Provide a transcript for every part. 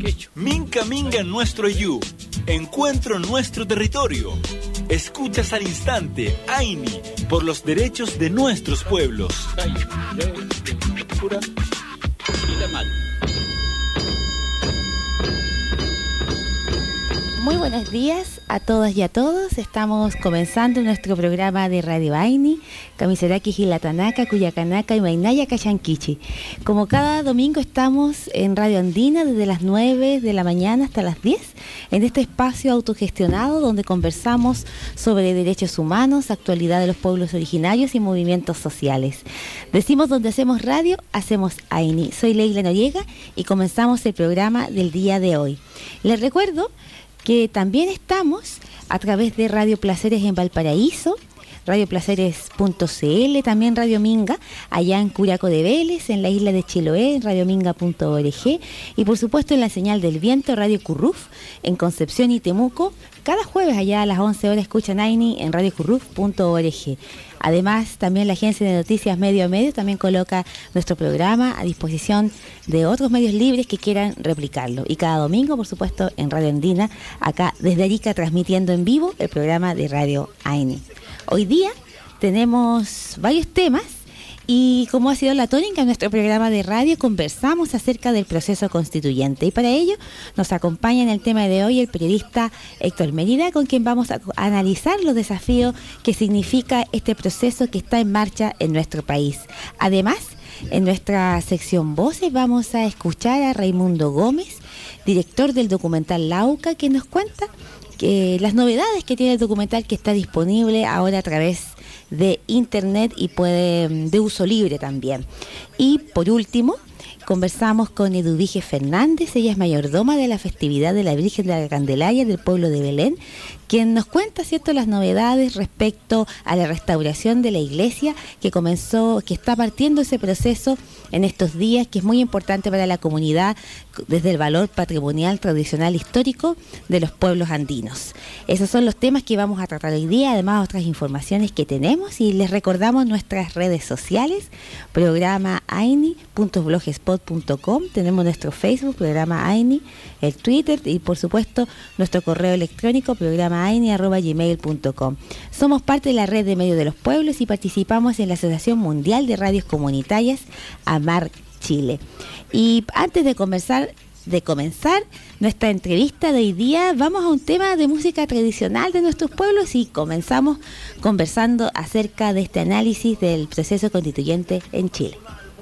Minca Minga en nuestro Yu. Encuentro en nuestro territorio. Escuchas al instante, Aini, por los derechos de nuestros pueblos. Muy buenos días a todas y a todos. Estamos comenzando nuestro programa de Radio Aini, Kamiseraki Hilatanaka, Cuyacanaka y Mainaya Cachanquichi. Como cada domingo estamos en Radio Andina desde las 9 de la mañana hasta las 10, en este espacio autogestionado donde conversamos sobre derechos humanos, actualidad de los pueblos originarios y movimientos sociales. Decimos donde hacemos radio, hacemos Aini. Soy Leila Noriega y comenzamos el programa del día de hoy. Les recuerdo que también estamos a través de Radio Placeres en Valparaíso, radioplaceres.cl, también Radio Minga, allá en Curaco de Vélez, en la isla de Chiloé, en radiominga.org, y por supuesto en la señal del viento, Radio Curruf, en Concepción y Temuco. Cada jueves allá a las 11 horas escuchan Aini en radiocurruf.org. Además, también la agencia de noticias Medio a Medio también coloca nuestro programa a disposición de otros medios libres que quieran replicarlo. Y cada domingo, por supuesto, en Radio Andina, acá desde Arica, transmitiendo en vivo el programa de Radio Aini. Hoy día tenemos varios temas y, como ha sido la tónica en nuestro programa de radio, conversamos acerca del proceso constituyente. Y para ello nos acompaña en el tema de hoy el periodista Héctor Mérida, con quien vamos a analizar los desafíos que significa este proceso que está en marcha en nuestro país. Además, en nuestra sección Voces vamos a escuchar a Raimundo Gómez, director del documental Lauca, que nos cuenta las novedades que tiene el documental, que está disponible ahora a través de internet y de uso libre también. Y por último, conversamos con Eduvige Fernández. Ella es mayordoma de la festividad de la Virgen de la Candelaria del pueblo de Belén, quien nos cuenta, ¿cierto?, las novedades respecto a la restauración de la iglesia que está partiendo ese proceso en estos días, que es muy importante para la comunidad desde el valor patrimonial, tradicional, histórico de los pueblos andinos. Esos son los temas que vamos a tratar hoy día, además otras informaciones que tenemos, y les recordamos nuestras redes sociales, programa aini.blogspot.com, tenemos nuestro Facebook, programa Aini, el Twitter y por supuesto nuestro correo electrónico, programa@gmail.com. Somos parte de la red de medios de los pueblos y participamos en la Asociación Mundial de Radios Comunitarias, AMAR Chile. Y antes de comenzar nuestra entrevista de hoy día, vamos a un tema de música tradicional de nuestros pueblos y comenzamos conversando acerca de este análisis del proceso constituyente en Chile.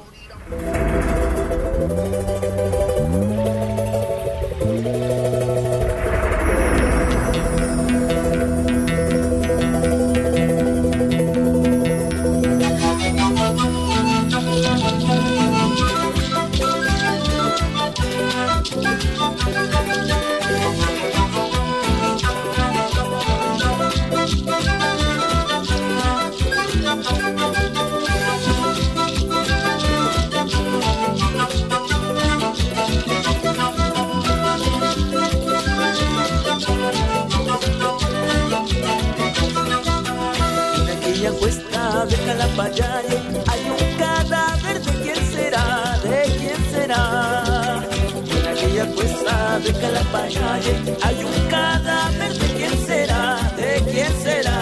De Calapayare hay un cadáver, ¿de quién será? ¿De quién será? En aquella cuesta de Calapayare hay un cadáver, ¿de quién será? ¿De quién será?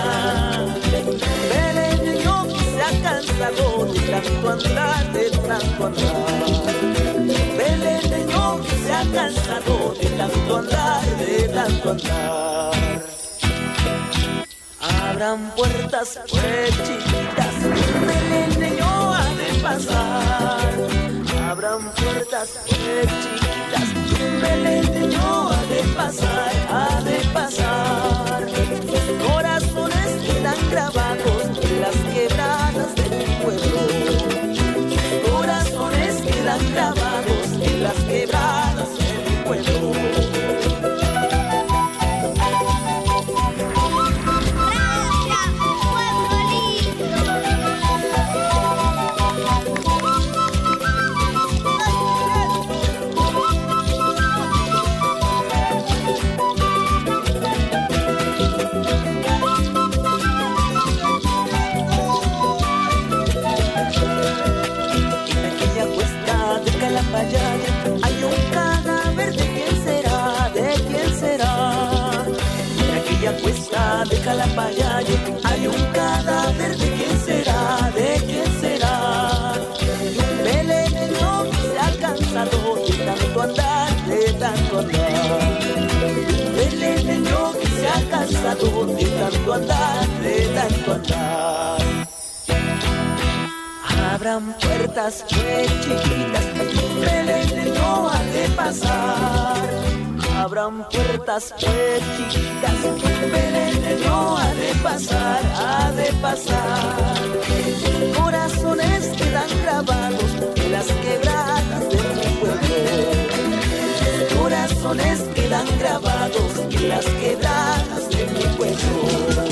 Belén niño se ha cansado de tanto andar, de tanto andar. Belén niño se ha cansado de tanto andar, de tanto andar. Abran puertas, pues chiquitas, Belén niño ha de pasar. Abran puertas, pues chiquitas, Belén niño ha de pasar, ha de pasar. Sus corazones quedan grabados en las quebradas de mi pueblo. Sus corazones quedan grabados en las quebradas de mi pueblo. Payayo hay un cadáver, ¿de quién será? ¿De quién será? Un beleneño que se ha cansado de tanto andar, de tanto andar. Un beleneño que se ha cansado de tanto andar, de tanto andar. Abran puertas pues chiquitas, un beleneño ha de pasar. Abran puertas pues chiquitas, un beleneño ha de pasar, ha de pasar. Corazones quedan grabados en las quebradas de mi pueblo. Corazones quedan grabados en las quebradas de mi pueblo.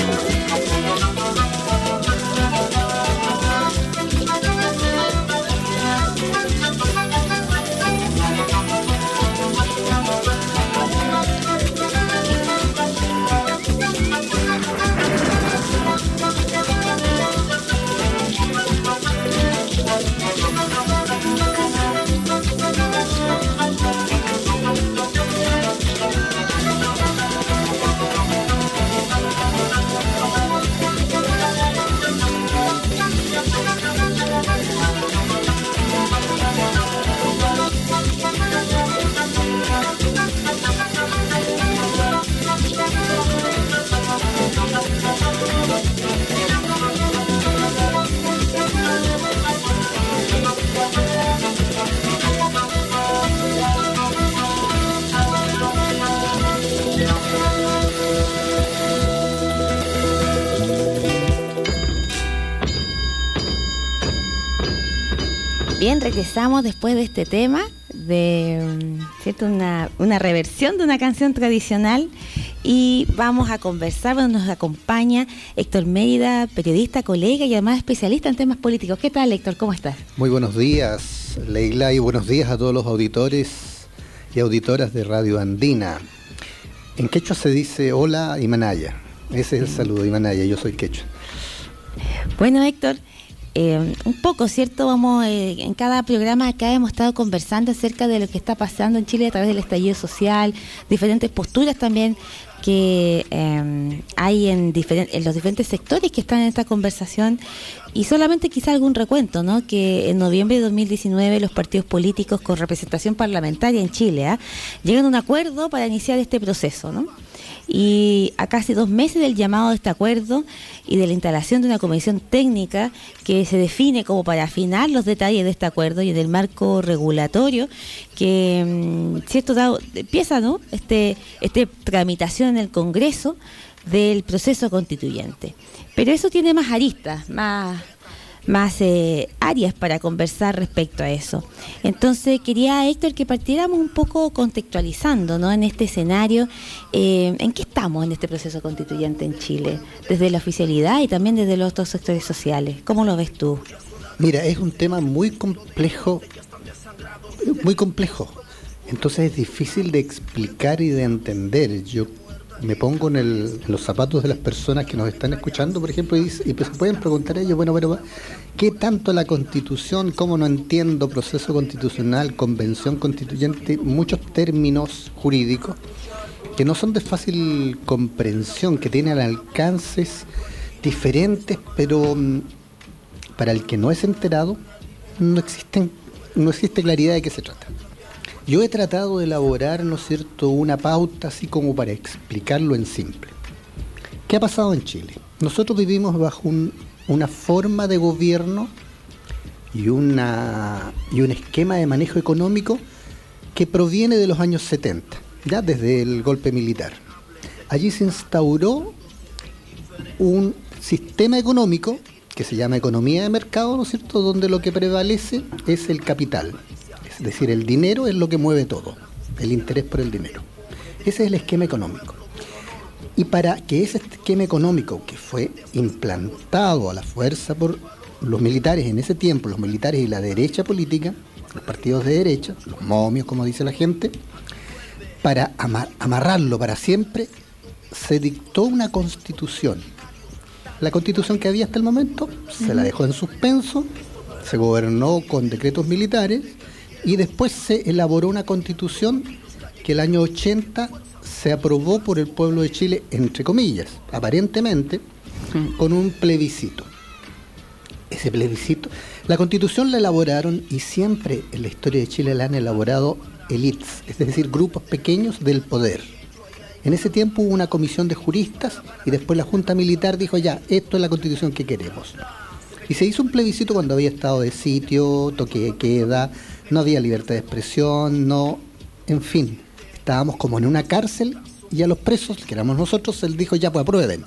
Bien, regresamos después de este tema de ¿cierto? Una reversión de una canción tradicional y vamos a conversar. Bueno, nos acompaña Héctor Mérida, periodista, colega y además especialista en temas políticos. ¿Qué tal, Héctor? ¿Cómo estás? Muy buenos días, Leila, y buenos días a todos los auditores y auditoras de Radio Andina. En quechua se dice hola Imanaya. Ese es el saludo, Imanaya. Yo soy quechua. Bueno, Héctor, un poco, ¿cierto? Vamos en cada programa acá hemos estado conversando acerca de lo que está pasando en Chile a través del estallido social, diferentes posturas también que hay en los diferentes sectores que están en esta conversación y solamente quizá algún recuento, ¿no? Que en noviembre de 2019 los partidos políticos con representación parlamentaria en Chile llegan a un acuerdo para iniciar este proceso, ¿no? Y a casi 2 meses del llamado de este acuerdo y de la instalación de una comisión técnica que se define como para afinar los detalles de este acuerdo y del marco regulatorio que empieza, ¿no? Este tramitación en el Congreso del proceso constituyente. Pero eso tiene más aristas, más áreas para conversar respecto a eso. Entonces quería, Héctor, que partiéramos un poco contextualizando, ¿no? En este escenario, ¿en qué estamos en este proceso constituyente en Chile? Desde la oficialidad y también desde los otros sectores sociales. ¿Cómo lo ves tú? Mira, es un tema muy complejo, entonces es difícil de explicar y de entender. Yo me pongo en los zapatos de las personas que nos están escuchando, por ejemplo, y se pueden preguntar a ellos, bueno, pero ¿qué tanto la Constitución? ¿Cómo no entiendo proceso constitucional, convención constituyente? Muchos términos jurídicos que no son de fácil comprensión, que tienen alcances diferentes, pero para el que no es enterado no existe claridad de qué se trata. Yo he tratado de elaborar, ¿no es cierto?, una pauta así como para explicarlo en simple. ¿Qué ha pasado en Chile? Nosotros vivimos bajo una forma de gobierno y un esquema de manejo económico que proviene de los años 70, ya desde el golpe militar. Allí se instauró un sistema económico que se llama economía de mercado, ¿no es cierto?, donde lo que prevalece es el capital. Es decir, el dinero es lo que mueve todo, el interés por el dinero. Ese es el esquema económico. Y para que ese esquema económico, que fue implantado a la fuerza por los militares en ese tiempo, los militares y la derecha política, los partidos de derecha, los momios, como dice la gente, para amarrarlo para siempre, se dictó una constitución. La constitución que había hasta el momento se la dejó en suspenso, se gobernó con decretos militares, y después se elaboró una constitución que el año 80 se aprobó por el pueblo de Chile, entre comillas, aparentemente, con un plebiscito. Ese plebiscito, la Constitución la elaboraron, y siempre en la historia de Chile la han elaborado élites, es decir, grupos pequeños del poder. En ese tiempo hubo una comisión de juristas y después la Junta Militar dijo ya, esto es la Constitución que queremos. Y se hizo un plebiscito cuando había estado de sitio, toque de queda, no había libertad de expresión, no, en fin, estábamos como en una cárcel y a los presos, que éramos nosotros, se les dijo ya, pues aprueben.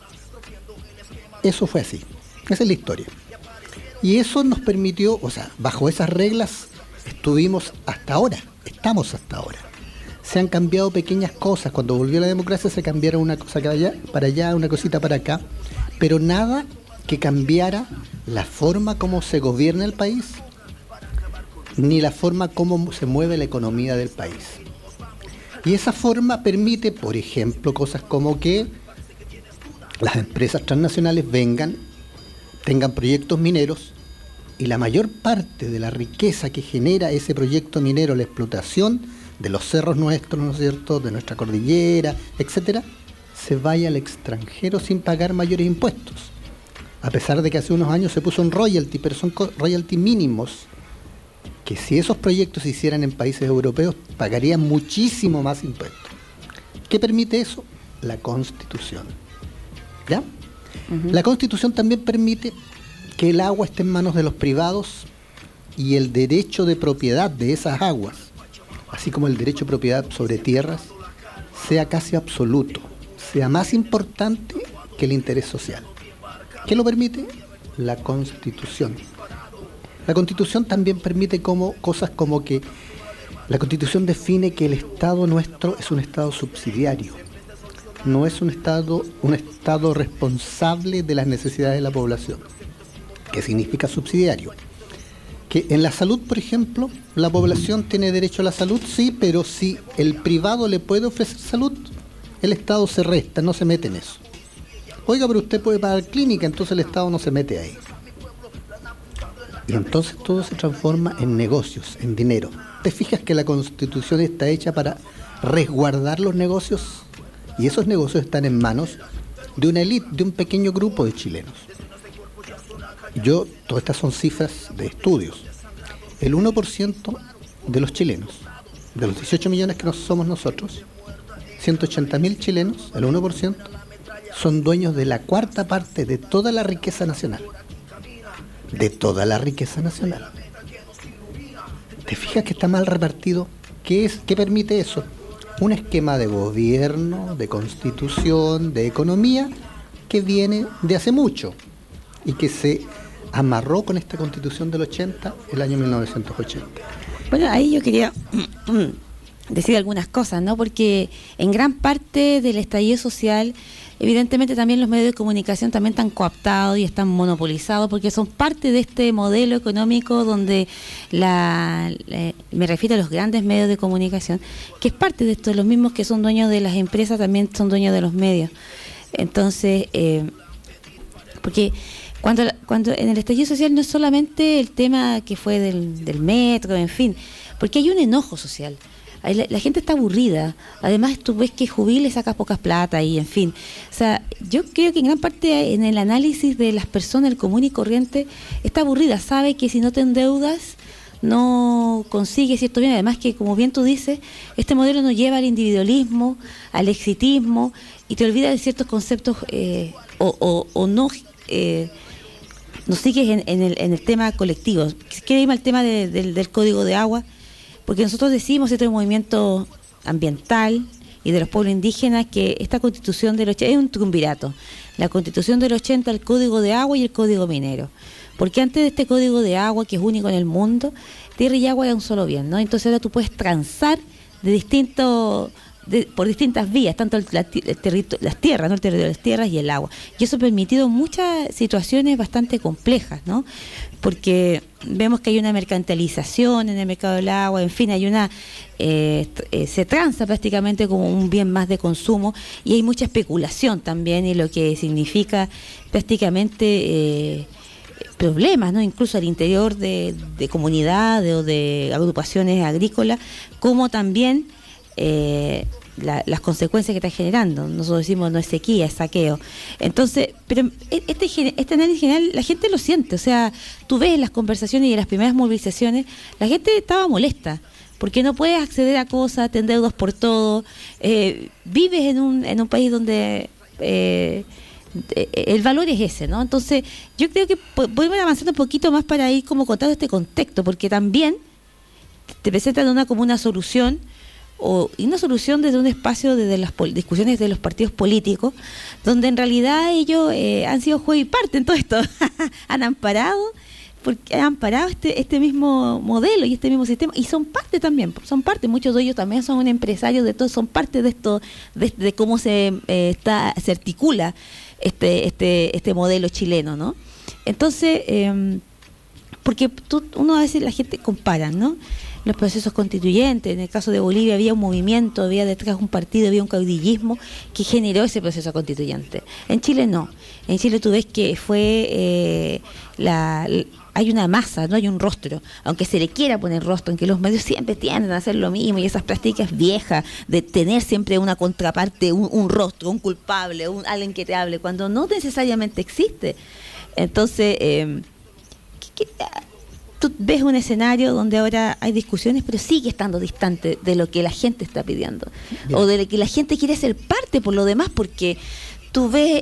Eso fue así, esa es la historia. Y eso nos permitió, o sea, bajo esas reglas estuvimos hasta ahora, estamos hasta ahora. Se han cambiado pequeñas cosas, cuando volvió la democracia se cambiaron una cosa para allá, una cosita para acá, pero nada que cambiara la forma como se gobierna el país, ni la forma como se mueve la economía del país. Y esa forma permite, por ejemplo, cosas como que las empresas transnacionales vengan, tengan proyectos mineros, y la mayor parte de la riqueza que genera ese proyecto minero, la explotación de los cerros nuestros, ¿no es cierto?, de nuestra cordillera, etcétera, se vaya al extranjero sin pagar mayores impuestos. A pesar de que hace unos años se puso un royalty, pero son royalty mínimos, que si esos proyectos se hicieran en países europeos, pagarían muchísimo más impuestos. ¿Qué permite eso? La Constitución. ¿Ya? Uh-huh. La Constitución también permite que el agua esté en manos de los privados y el derecho de propiedad de esas aguas, así como el derecho de propiedad sobre tierras, sea casi absoluto, sea más importante que el interés social. ¿Qué lo permite? La Constitución. La Constitución también permite cosas como que la Constitución define que el Estado nuestro es un Estado subsidiario, no es un Estado responsable de las necesidades de la población. ¿Qué significa subsidiario? Que en la salud, por ejemplo, la población tiene derecho a la salud, sí, pero si el privado le puede ofrecer salud, el Estado se resta, no se mete en eso. Oiga, pero usted puede pagar clínica, entonces el Estado no se mete ahí. Y entonces todo se transforma en negocios, en dinero. ¿Te fijas que la Constitución está hecha para resguardar los negocios? Y esos negocios están en manos de una élite, de un pequeño grupo de chilenos. Todas estas son cifras de estudios. El 1% de los chilenos, de los 18 millones que somos nosotros, 180.000 chilenos, el 1%, son dueños de la cuarta parte de toda la riqueza nacional. De toda la riqueza nacional. ¿Te fijas que está mal repartido? ¿Qué permite eso? Un esquema de gobierno, de constitución, de economía, que viene de hace mucho y que se amarró con esta Constitución del 80, el año 1980. Bueno, ahí yo quería decir algunas cosas, ¿no? Porque en gran parte del estallido social, evidentemente también los medios de comunicación también están cooptados y están monopolizados porque son parte de este modelo económico donde me refiero a los grandes medios de comunicación, que es parte de esto, los mismos que son dueños de las empresas también son dueños de los medios. Entonces, porque cuando en el estallido social no es solamente el tema que fue del metro, en fin, porque hay un enojo social. La gente está aburrida. Además, tú ves que Jubile saca pocas plata y en fin. O sea, yo creo que en gran parte en el análisis de las personas, el común y corriente, está aburrida. Sabe que si no te endeudas, no consigues cierto bien. Además que, como bien tú dices, este modelo nos lleva al individualismo, al exitismo, y te olvidas de ciertos conceptos o no... no sigues en el tema colectivo. Quiero irme al tema del código de agua, porque nosotros decimos, este movimiento ambiental y de los pueblos indígenas, que esta Constitución del 80 es un triunvirato. La Constitución del 80, el código de agua y el código minero. Porque antes de este código de agua, que es único en el mundo, tierra y agua era un solo bien, ¿no? Entonces ahora tú puedes transar por distintas vías, tanto las tierras, ¿no? El territorio de las tierras y el agua. Y eso ha permitido muchas situaciones bastante complejas, ¿no? Porque vemos que hay una mercantilización en el mercado del agua, en fin, se transa prácticamente como un bien más de consumo, y hay mucha especulación también, y lo que significa prácticamente problemas, ¿no? Incluso al interior de comunidades o de agrupaciones agrícolas, como también las consecuencias que está generando. Nosotros decimos no es sequía, es saqueo. Entonces, pero este análisis general la gente lo siente, o sea, tú ves en las conversaciones y en las primeras movilizaciones, la gente estaba molesta, porque no puedes acceder a cosas, te endeudas por todo, vives en un país donde el valor es ese, ¿no? Entonces, yo creo que podemos ir avanzando un poquito más para ir como contando este contexto, porque también te presentan como una solución, y una solución desde un espacio, desde las discusiones de los partidos políticos, donde en realidad ellos han sido juez y parte en todo esto. han amparado este mismo modelo y este mismo sistema, y son parte también, muchos de ellos también son empresarios de todo, son parte de esto, de cómo se articula este modelo chileno, ¿no? Entonces, porque uno a veces la gente compara, ¿no? Los procesos constituyentes, en el caso de Bolivia había un movimiento, había detrás un partido, había un caudillismo que generó ese proceso constituyente. En Chile no. En Chile tú ves que hay una masa, no hay un rostro, aunque se le quiera poner rostro, aunque los medios siempre tienden a hacer lo mismo, y esas prácticas viejas de tener siempre una contraparte, un rostro, un culpable, alguien que te hable, cuando no necesariamente existe. Entonces, tú ves un escenario donde ahora hay discusiones, pero sigue estando distante de lo que la gente está pidiendo. Bien. O de lo que la gente quiere ser parte por lo demás, porque tú ves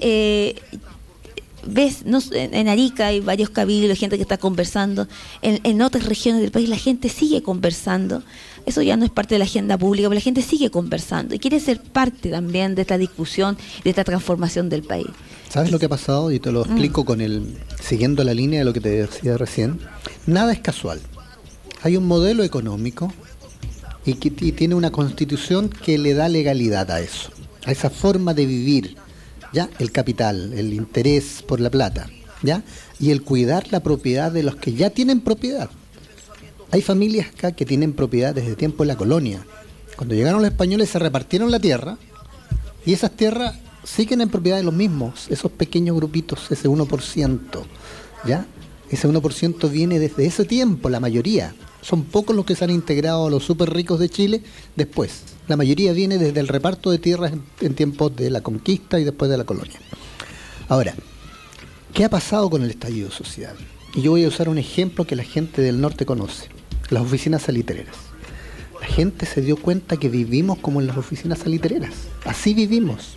en Arica hay varios cabildos, gente que está conversando, en otras regiones del país la gente sigue conversando. Eso ya no es parte de la agenda pública, pero la gente sigue conversando y quiere ser parte también de esta discusión, de esta transformación del país. ¿Sabes lo que ha pasado? Y te lo explico siguiendo la línea de lo que te decía recién. Nada es casual. Hay un modelo económico y tiene una constitución que le da legalidad a eso, a esa forma de vivir, ¿ya? El capital, el interés por la plata, ¿ya? Y el cuidar la propiedad de los que ya tienen propiedad. Hay familias acá que tienen propiedad desde tiempo de la colonia. Cuando llegaron los españoles se repartieron la tierra y esas tierras siguen en propiedad de los mismos, esos pequeños grupitos, ese 1%, ¿ya? Ese 1% viene desde ese tiempo, la mayoría. Son pocos los que se han integrado a los súper ricos de Chile después. La mayoría viene desde el reparto de tierras en tiempos de la conquista y después de la colonia. Ahora, ¿qué ha pasado con el estallido social? Y yo voy a usar un ejemplo que la gente del norte conoce, las oficinas salitreras. La gente se dio cuenta que vivimos como en las oficinas salitreras. Así vivimos.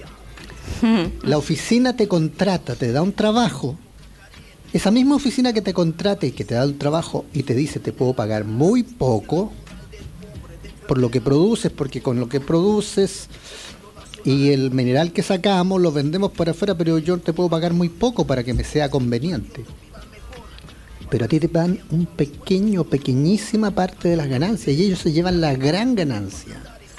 La oficina te contrata, te da un trabajo. Esa misma oficina que te contrata y que te da el trabajo y te dice te puedo pagar muy poco por lo que produces, porque con lo que produces y el mineral que sacamos lo vendemos para afuera, pero yo te puedo pagar muy poco para que me sea conveniente. Pero a ti te dan pequeñísima parte de las ganancias y ellos se llevan la gran ganancia.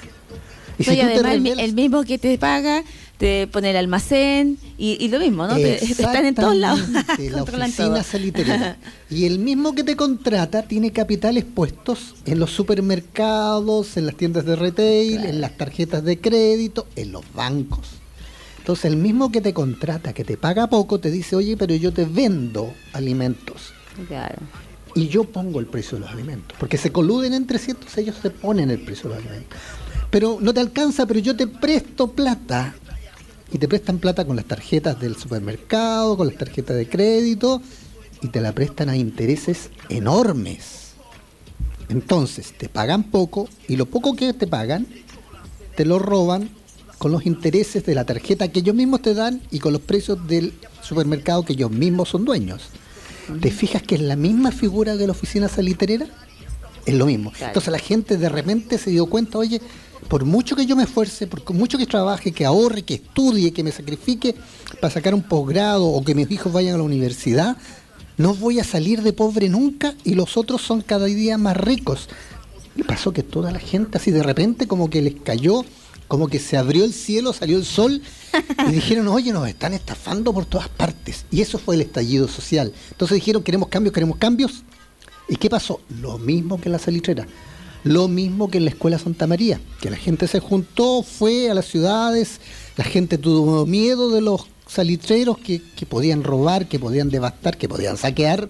Y si además el mismo que te paga te pone el almacén y lo mismo, ¿no? Están en todos lados. La oficina salitrera. Y el mismo que te contrata tiene capitales puestos en los supermercados, en las tiendas de retail, claro, en las tarjetas de crédito, en los bancos. Entonces el mismo que te contrata, que te paga poco, te dice, oye, pero yo te vendo alimentos. Claro. Y yo pongo el precio de los alimentos. Porque se coluden entre sí, entonces ellos se ponen el precio de los alimentos. Pero no te alcanza, pero yo te presto plata. Y te prestan plata con las tarjetas del supermercado, con las tarjetas de crédito, y te la prestan a intereses enormes. Entonces, te pagan poco, y lo poco que te pagan, te lo roban con los intereses de la tarjeta que ellos mismos te dan y con los precios del supermercado que ellos mismos son dueños. ¿Te fijas que es la misma figura de la oficina salitrera? Es lo mismo. Claro. Entonces la gente de repente se dio cuenta, oye, por mucho que yo me esfuerce, por mucho que trabaje, que ahorre, que estudie, que me sacrifique para sacar un posgrado o que mis hijos vayan a la universidad, no voy a salir de pobre nunca y los otros son cada día más ricos. Y pasó que toda la gente así de repente como que les cayó, como que se abrió el cielo, salió el sol y dijeron, oye, nos están estafando por todas partes. Y eso fue el estallido social. Entonces dijeron, queremos cambios. ¿Y qué pasó? Lo mismo que en la salitrera. Lo mismo que en la escuela Santa María, que la gente se juntó, fue a las ciudades, la gente tuvo miedo de los salitreros que podían robar, que podían devastar, que podían saquear,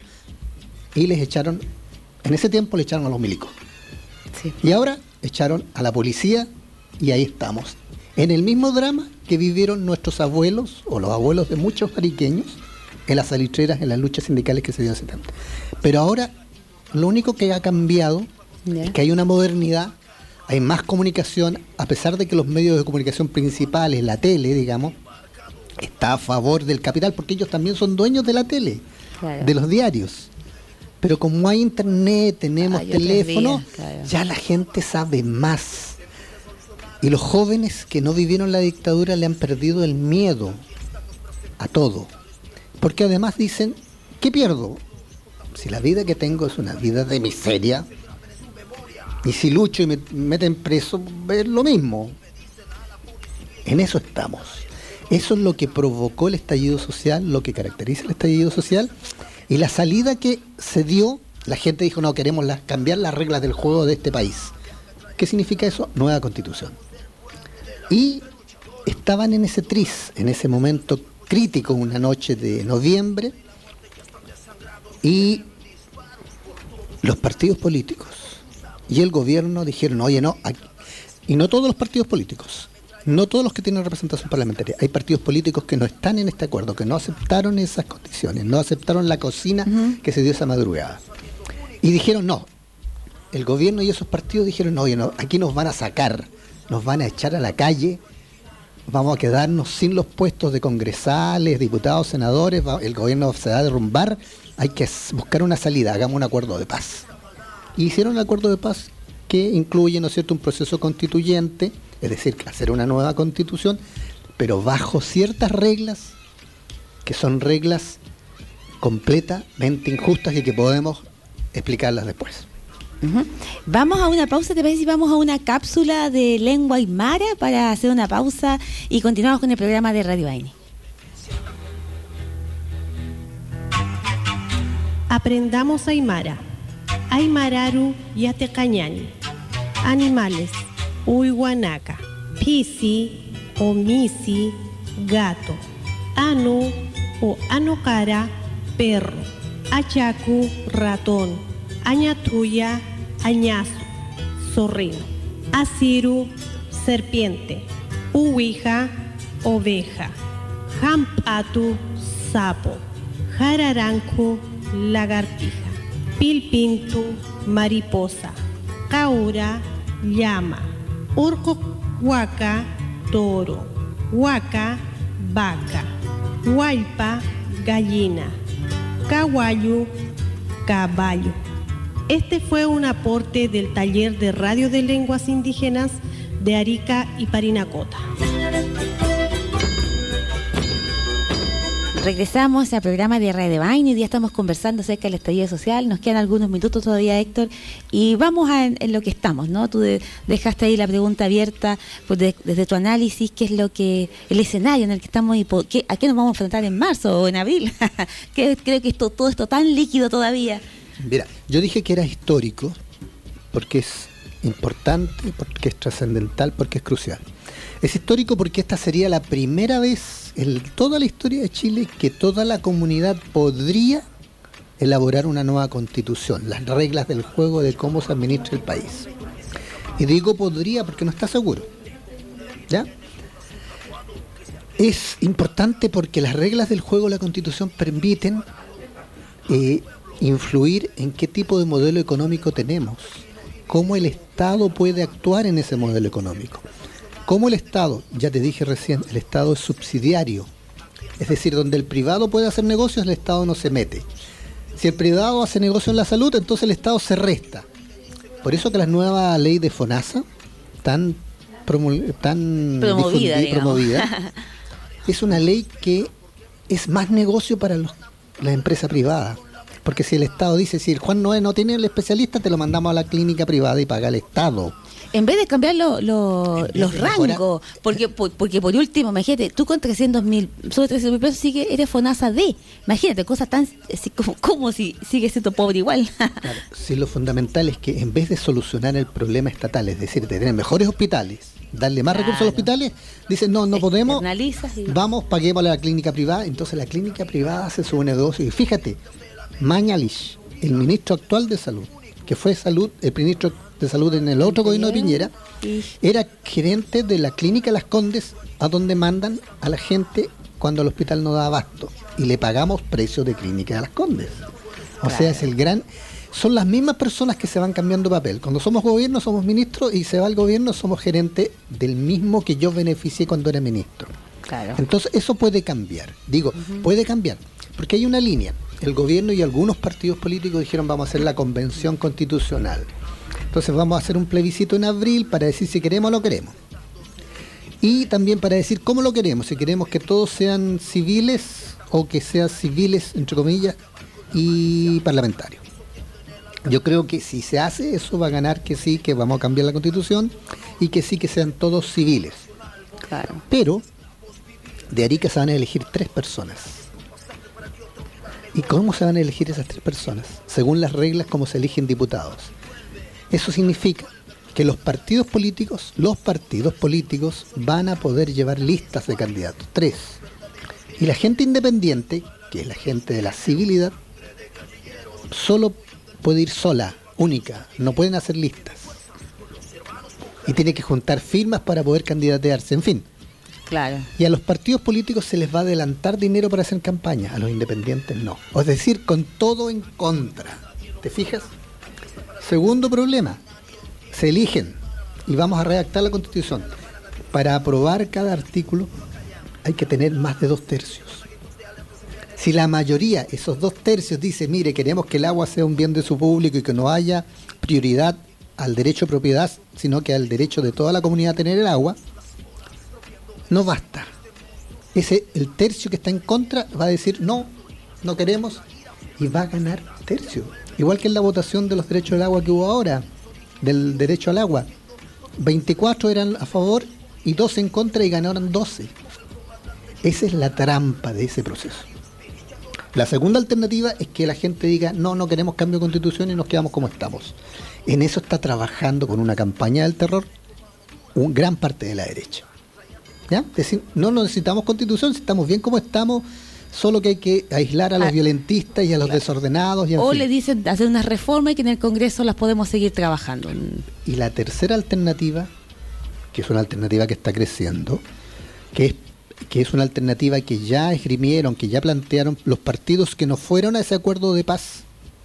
y les echaron, en ese tiempo le echaron a los milicos. Sí. Y ahora echaron a la policía y ahí estamos, en el mismo drama que vivieron nuestros abuelos o los abuelos de muchos ariqueños en las salitreras, en las luchas sindicales que se dieron en 70. Pero ahora lo único que ha cambiado es que hay una modernidad, hay más comunicación, a pesar de que los medios de comunicación principales, la tele, digamos, está a favor del capital, porque ellos también son dueños de la tele, de los diarios. Pero como hay internet, tenemos teléfono, ya la gente sabe más. Y los jóvenes que no vivieron la dictadura le han perdido el miedo a todo. Porque además dicen, ¿qué pierdo? Si la vida que tengo es una vida de miseria, y si lucho y me meten preso, es lo mismo. En eso estamos. Eso es lo que provocó el estallido social, lo que caracteriza el estallido social. Y la salida que se dio, la gente dijo, no, queremos cambiar las reglas del juego de este país. ¿Qué significa eso? Nueva constitución. Y estaban en ese tris, en ese momento crítico, una noche de noviembre, y los partidos políticos y el gobierno dijeron, oye, no, y no todos los partidos políticos, no todos los que tienen representación parlamentaria, hay partidos políticos que no están en este acuerdo, que no aceptaron esas condiciones, no aceptaron la cocina que se dio esa madrugada. Y dijeron, no, el gobierno y esos partidos dijeron, oye, no, aquí nos van a sacar, nos van a echar a la calle, vamos a quedarnos sin los puestos de congresales, diputados, senadores, el gobierno se va a derrumbar, hay que buscar una salida, hagamos un acuerdo de paz. Y hicieron un acuerdo de paz que incluye, ¿no es cierto?, un proceso constituyente, es decir, hacer una nueva constitución, pero bajo ciertas reglas, que son reglas completamente injustas y que podemos explicarlas después. Vamos a una pausa, ¿te parece si vamos a una cápsula de lengua aymara para hacer una pausa y continuamos con el programa de Radio Aini? Aprendamos aymara. Aymararu yatecañani. Animales. Uyguanaca. Pisi o misi, gato. Anu o anocara, perro. Achacu, ratón. Añatuya, añazo, zorrino. Asiru, serpiente. Uwija, oveja. Jampatu, sapo. Jararancu, lagartija. Pilpintu, mariposa. Caura, llama. Urco, huaca, toro. Huaca, vaca. Huaypa, gallina. Caguayu, caballo. Este fue un aporte del taller de radio de lenguas indígenas de Arica y Parinacota. Regresamos al programa de Radio Aini. Hoy día estamos conversando acerca del estallido social. Nos quedan algunos minutos todavía, Héctor, y vamos en lo que estamos, ¿no? Tú dejaste ahí la pregunta abierta, pues desde tu análisis, ¿qué es lo que el escenario en el que estamos y a qué nos vamos a enfrentar en marzo o en abril? Creo que todo esto tan líquido todavía. Mira, yo dije que era histórico porque es importante, porque es trascendental, porque es crucial. Es histórico porque esta sería la primera vez en toda la historia de Chile que toda la comunidad podría elaborar una nueva constitución, las reglas del juego de cómo se administra el país. Y digo podría porque no está seguro, ¿ya? Es importante porque las reglas del juego de la constitución permiten influir en qué tipo de modelo económico tenemos, cómo el Estado puede actuar en ese modelo económico. Cómo el Estado, ya te dije recién, el Estado es subsidiario, es decir, donde el privado puede hacer negocios, el Estado no se mete. Si el privado hace negocio en la salud, entonces el Estado se resta. Por eso que la nueva ley de FONASA, tan promovida, es una ley que es más negocio para la empresa privada. Porque si el Estado dice, si el Juan Noé no tiene el especialista, te lo mandamos a la clínica privada y paga el Estado. En vez de cambiar los rangos, porque por último, imagínate, tú con 300.000, sobre 300.000 pesos eres FONASA D. Imagínate, cosas tan así como si sigues siendo pobre igual. Claro, si lo fundamental es que en vez de solucionar el problema estatal, es decir, de tener mejores hospitales, darle más recursos a los hospitales, dicen, no podemos, vamos, paguemos a la clínica privada. Entonces la clínica privada hace su negocio. Y fíjate, Mañalich, el ministro actual de Salud, que fue Salud, el ministro de salud en el otro gobierno de Piñera, era gerente de la clínica Las Condes, a donde mandan a la gente cuando el hospital no da abasto, y le pagamos precio de clínica de Las Condes. O sea, es el gran... Son las mismas personas que se van cambiando papel. Cuando somos gobierno somos ministros, y se va al gobierno somos gerente del mismo que yo beneficié cuando era ministro. Claro. Entonces eso puede cambiar. Digo, puede cambiar, porque hay una línea. El gobierno y algunos partidos políticos dijeron vamos a hacer la convención constitucional. Entonces vamos a hacer un plebiscito en abril para decir si queremos o no queremos. Y también para decir cómo lo queremos, si queremos que todos sean civiles o que sean civiles, entre comillas, y parlamentarios. Yo creo que si se hace eso va a ganar que sí, que vamos a cambiar la Constitución y que sí, que sean todos civiles. Claro. Pero de Arica se van a elegir 3 personas. ¿Y cómo se van a elegir esas 3 personas? Según las reglas como se eligen diputados. Eso significa que los partidos políticos van a poder llevar listas de candidatos, 3. Y la gente independiente, que es la gente de la civilidad, solo puede ir sola, única, no pueden hacer listas. Y tiene que juntar firmas para poder candidatearse, en fin. Claro. Y a los partidos políticos se les va a adelantar dinero para hacer campaña, a los independientes no. Es decir, con todo en contra. ¿Te fijas? Segundo problema, se eligen y vamos a redactar la Constitución. Para aprobar cada artículo hay que tener más de 2/3. Si la mayoría, esos 2/3, dice, mire, queremos que el agua sea un bien de uso público y que no haya prioridad al derecho a propiedad, sino que al derecho de toda la comunidad a tener el agua, no basta. El tercio que está en contra va a decir, no queremos, y va a ganar tercio. Igual que en la votación de los derechos del agua que hubo ahora, del derecho al agua. 24 eran a favor y 12 en contra y ganaron 12. Esa es la trampa de ese proceso. La segunda alternativa es que la gente diga, no queremos cambio de constitución y nos quedamos como estamos. En eso está trabajando con una campaña del terror gran parte de la derecha. ¿Ya? Es decir, no necesitamos constitución, si estamos bien como estamos, solo que hay que aislar a los violentistas y a los desordenados. Y o fin. le dicen hacer unas reformas y que en el Congreso las podemos seguir trabajando. Y la tercera alternativa, que es una alternativa que está creciendo, que es una alternativa que ya esgrimieron, que ya plantearon los partidos que no fueron a ese acuerdo de paz,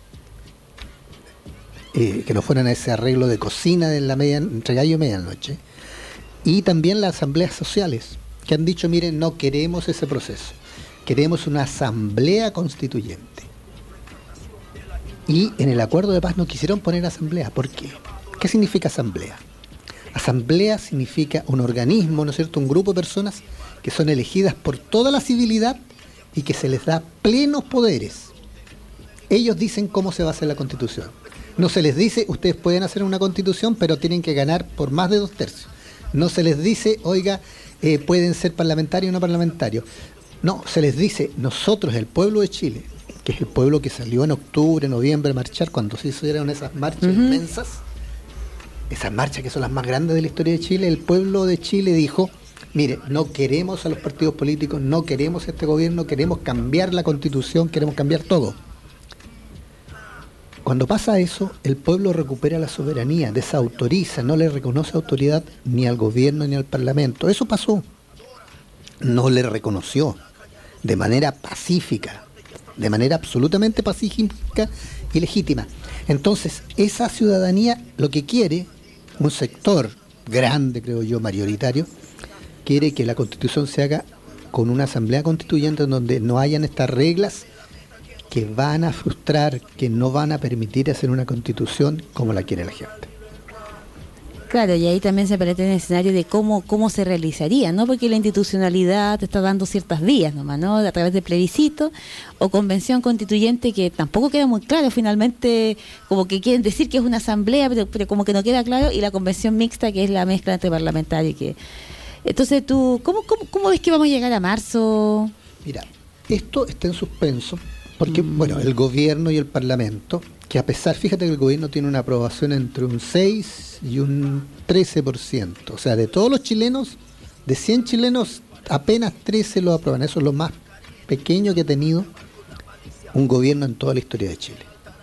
que no fueron a ese arreglo de cocina de entre gallo y medianoche, y también las asambleas sociales, que han dicho, miren, no queremos ese proceso, queremos una asamblea constituyente. Y en el acuerdo de paz no quisieron poner asamblea. ¿Por qué? ¿Qué significa asamblea? Asamblea significa un organismo, ¿no es cierto?, un grupo de personas que son elegidas por toda la civilidad y que se les da plenos poderes. Ellos dicen cómo se va a hacer la constitución. No se les dice, ustedes pueden hacer una constitución, pero tienen que ganar por más de 2/3. No se les dice, oiga, pueden ser parlamentarios o no parlamentarios. No, se les dice, nosotros, el pueblo de Chile, que es el pueblo que salió en octubre, noviembre a marchar, cuando se hicieron esas marchas inmensas, esas marchas que son las más grandes de la historia de Chile, el pueblo de Chile dijo, mire, no queremos a los partidos políticos, no queremos este gobierno, queremos cambiar la constitución, queremos cambiar todo. Cuando pasa eso, el pueblo recupera la soberanía, desautoriza, no le reconoce autoridad ni al gobierno ni al parlamento. Eso pasó. No le reconoció de manera pacífica, de manera absolutamente pacífica y legítima. Entonces, esa ciudadanía lo que quiere, un sector grande, creo yo, mayoritario, quiere que la Constitución se haga con una asamblea constituyente donde no hayan estas reglas que van a frustrar, que no van a permitir hacer una Constitución como la quiere la gente. Claro, y ahí también se plantea el escenario de cómo se realizaría, ¿no? Porque la institucionalidad te está dando ciertas vías nomás, ¿no? A través de plebiscito o convención constituyente, que tampoco queda muy claro finalmente, como que quieren decir que es una asamblea, pero como que no queda claro, y la convención mixta, que es la mezcla entre parlamentario y que... Entonces tú, ¿cómo ves que vamos a llegar a marzo? Mira, esto está en suspenso, porque, bueno, el gobierno y el parlamento, que a pesar, fíjate que el gobierno tiene una aprobación entre un 6 y un 13%. O sea, de todos los chilenos, de 100 chilenos, apenas 13 lo aprueban. Eso es lo más pequeño que ha tenido un gobierno en toda la historia de Chile.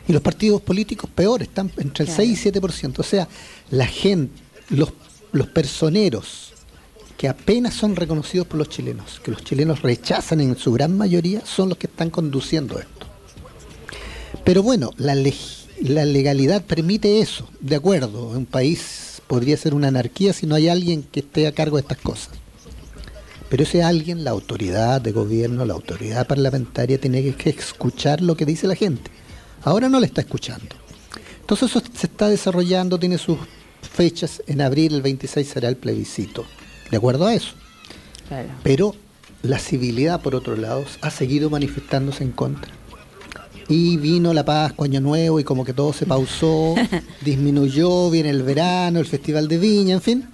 Y los partidos políticos peor, están entre el 6 y 7%. O sea, la gente, los personeros que apenas son reconocidos por los chilenos, que los chilenos rechazan en su gran mayoría, son los que están conduciendo esto. Pero bueno, la legalidad permite eso, de acuerdo. Un país podría ser una anarquía si no hay alguien que esté a cargo de estas cosas. Pero ese alguien, la autoridad de gobierno, la autoridad parlamentaria, tiene que escuchar lo que dice la gente. Ahora no le está escuchando. Entonces eso se está desarrollando, tiene sus fechas. En abril, el 26, será el plebiscito. De acuerdo a eso. Claro. Pero la civilidad, por otro lado, ha seguido manifestándose en contra. Y vino la Pascua, Año Nuevo, y como que todo se pausó, disminuyó, viene el verano, el Festival de Viña, en fin.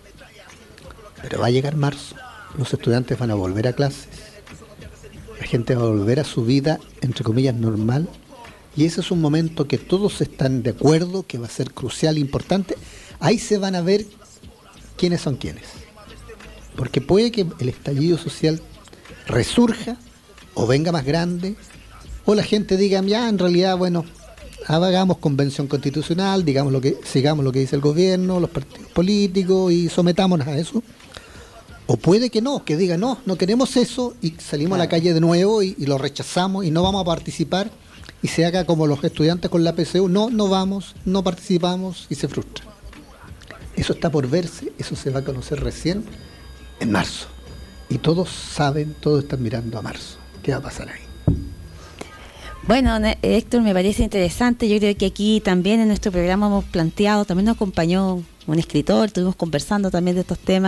Pero va a llegar marzo. Los estudiantes van a volver a clases. La gente va a volver a su vida, entre comillas, normal. Y ese es un momento que todos están de acuerdo, que va a ser crucial, importante. Ahí se van a ver quiénes son quiénes. Porque puede que el estallido social resurja, o venga más grande, o la gente diga, ya, en realidad, bueno, hagamos convención constitucional, sigamos lo que dice el gobierno, los partidos políticos, y sometámonos a eso. O puede que no, que diga, no queremos eso, y salimos a la calle de nuevo, y lo rechazamos, y no vamos a participar, y se haga como los estudiantes con la PCU, no vamos, no participamos, y se frustra. Eso está por verse, eso se va a conocer recién en marzo. Y todos saben, todos están mirando a marzo. ¿Qué va a pasar ahí? Bueno, Héctor, me parece interesante. Yo creo que aquí también en nuestro programa hemos planteado, también nos acompañó un escritor, estuvimos conversando también de estos temas.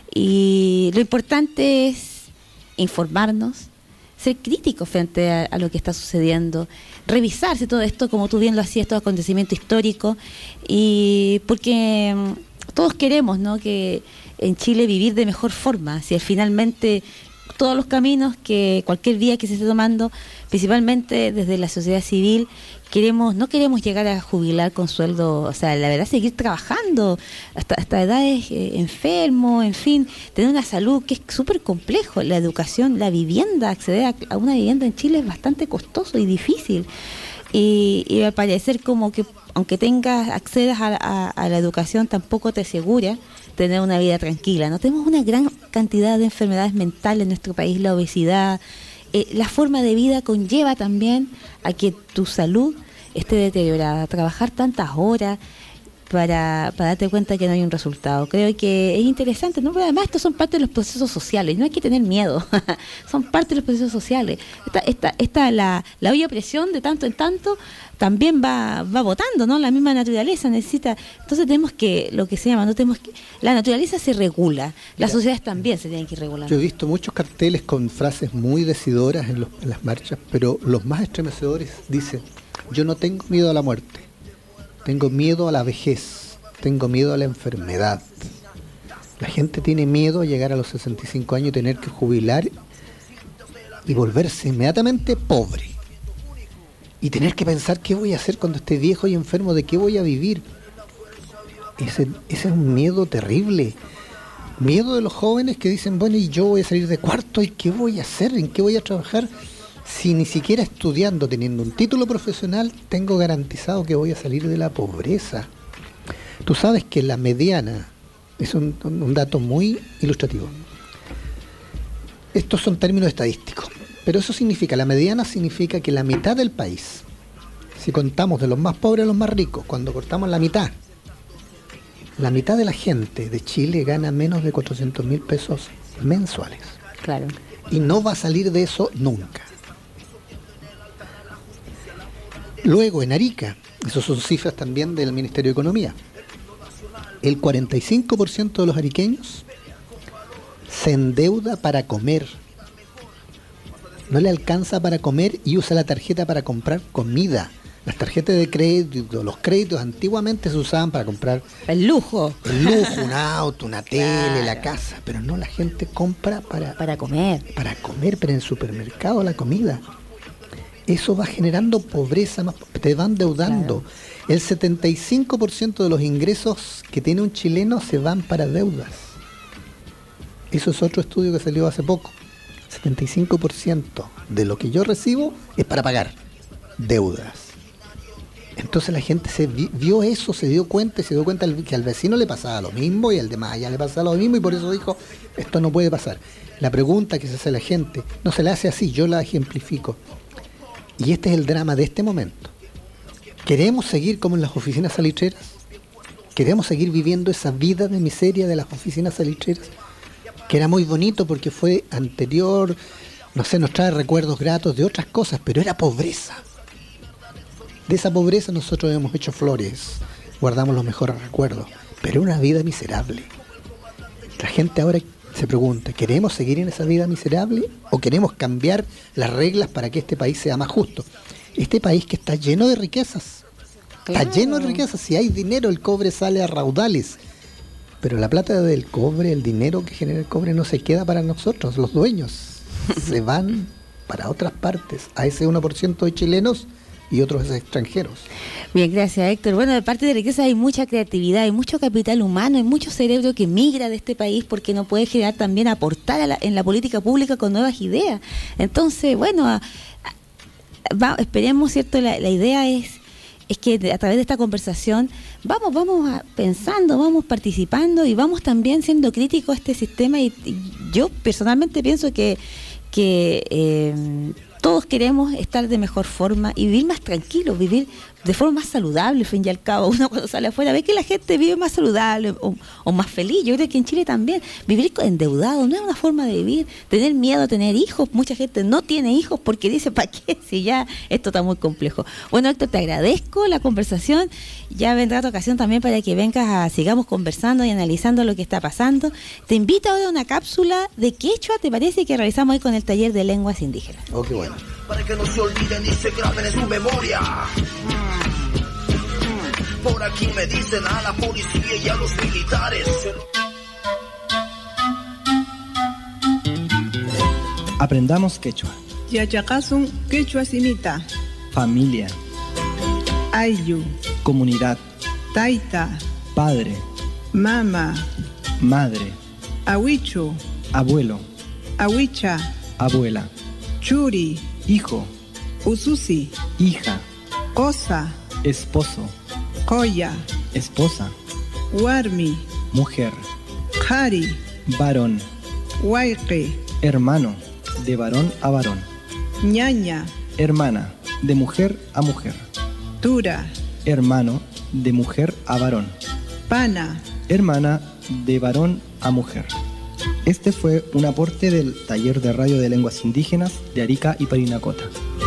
Y lo importante es informarnos, ser críticos frente a lo que está sucediendo, revisarse todo esto, como tú bien lo hacías, estos acontecimientos históricos, y porque todos queremos, ¿no?, que en Chile vivir de mejor forma, si finalmente todos los caminos, que cualquier vía que se esté tomando, principalmente desde la sociedad civil, no queremos llegar a jubilar con sueldo, o sea, la verdad, seguir trabajando hasta edades enfermos, en fin, tener una salud que es súper complejo, la educación, la vivienda, acceder a una vivienda en Chile es bastante costoso y difícil, y al parecer como que aunque accedas a la educación, tampoco te asegura tener una vida tranquila, ¿no? Tenemos una gran cantidad de enfermedades mentales en nuestro país, la obesidad, la forma de vida conlleva también a que tu salud esté deteriorada, trabajar tantas horas para darte cuenta que no hay un resultado. Creo que es interesante, ¿no? Pero además estos son parte de los procesos sociales, no hay que tener miedo, son parte de los procesos sociales. La olla a presión de tanto en tanto también va botando, ¿no? La misma naturaleza necesita, entonces tenemos que, lo que se llama, la naturaleza se regula, las sociedades también se tienen que regular. Yo he visto muchos carteles con frases muy decidoras en las marchas, pero los más estremecedores dicen, yo no tengo miedo a la muerte, tengo miedo a la vejez, tengo miedo a la enfermedad. La gente tiene miedo a llegar a los 65 años y tener que jubilar y volverse inmediatamente pobre. Y tener que pensar qué voy a hacer cuando esté viejo y enfermo, de qué voy a vivir. Ese es un miedo terrible. Miedo de los jóvenes que dicen, bueno, y yo voy a salir de cuarto, ¿y qué voy a hacer? ¿En qué voy a trabajar? Si ni siquiera estudiando, teniendo un título profesional, tengo garantizado que voy a salir de la pobreza. Tú sabes que la mediana, es un dato muy ilustrativo. Estos son términos estadísticos, pero eso significa, la mediana significa que la mitad del país, si contamos de los más pobres a los más ricos, cuando cortamos la mitad de la gente de Chile gana menos de 400.000 pesos mensuales. Claro. Y no va a salir de eso nunca. Luego, en Arica, esas son cifras también del Ministerio de Economía, el 45% de los ariqueños se endeuda para comer. No le alcanza para comer y usa la tarjeta para comprar comida. Las tarjetas de crédito, los créditos antiguamente se usaban para comprar el lujo, un auto, una tele, claro, la casa, pero no, la gente compra para comer, pero en el supermercado la comida. Eso va generando pobreza, te van endeudando. Claro. El 75% de los ingresos que tiene un chileno se van para deudas. Eso es otro estudio que salió hace poco. 75% de lo que yo recibo es para pagar deudas. Entonces la gente vio eso, se dio cuenta que al vecino le pasaba lo mismo y al de más allá le pasaba lo mismo, y por eso dijo, esto no puede pasar. La pregunta que se hace a la gente no se la hace así, yo la ejemplifico. Y este es el drama de este momento. ¿Queremos seguir como en las oficinas salitreras? ¿Queremos seguir viviendo esa vida de miseria de las oficinas salitreras? Que era muy bonito porque fue anterior, no sé, nos trae recuerdos gratos de otras cosas, pero era pobreza. De esa pobreza nosotros hemos hecho flores, guardamos los mejores recuerdos, pero una vida miserable. La gente ahora se pregunta, ¿queremos seguir en esa vida miserable o queremos cambiar las reglas para que este país sea más justo? Este país que está lleno de riquezas, Claro. está lleno de riquezas, si hay dinero el cobre sale a raudales, pero la plata del cobre, el dinero que genera el cobre no se queda para nosotros, los dueños, se van para otras partes, a ese 1% de chilenos y otros extranjeros. Bien, gracias, Héctor. Bueno, de parte de riqueza hay mucha creatividad, hay mucho capital humano, hay mucho cerebro que migra de este país porque no puede generar también, aportar en la política pública con nuevas ideas. Entonces, bueno, esperemos, ¿cierto? La idea es que a través de esta conversación vamos pensando, vamos participando y vamos también siendo críticos a este sistema, y yo personalmente pienso que todos queremos estar de mejor forma y vivir más tranquilos, vivir de forma más saludable, al fin y al cabo. Uno cuando sale afuera ve que la gente vive más saludable o más feliz. Yo creo que en Chile también vivir endeudado no es una forma de vivir. Tener miedo a tener hijos, mucha gente no tiene hijos porque dice, ¿para qué? Si ya esto está muy complejo. Bueno, Héctor, te agradezco la conversación. Ya vendrá otra ocasión también para que vengas sigamos conversando y analizando lo que está pasando. Te invito ahora a una cápsula de quechua, ¿te parece? Que realizamos hoy con el taller de lenguas indígenas. Oh, qué bueno. Para que no se olviden y se graben en su memoria. Por aquí me dicen a la policía y a los militares. Aprendamos quechua. Yachakasun quechua simita. Familia, Ayu, comunidad, taita, padre, mama, madre, awichu, abuelo, awicha, abuela, churi, hijo, ususi, hija, cosa, esposo, koya, esposa, warmi, mujer, jari, varón, waiqi, hermano, de varón a varón, ñaña, hermana, de mujer a mujer, tura, hermano, de mujer a varón, pana. hermana, de varón a mujer. Este fue un aporte del Taller de Radio de Lenguas Indígenas de Arica y Parinacota.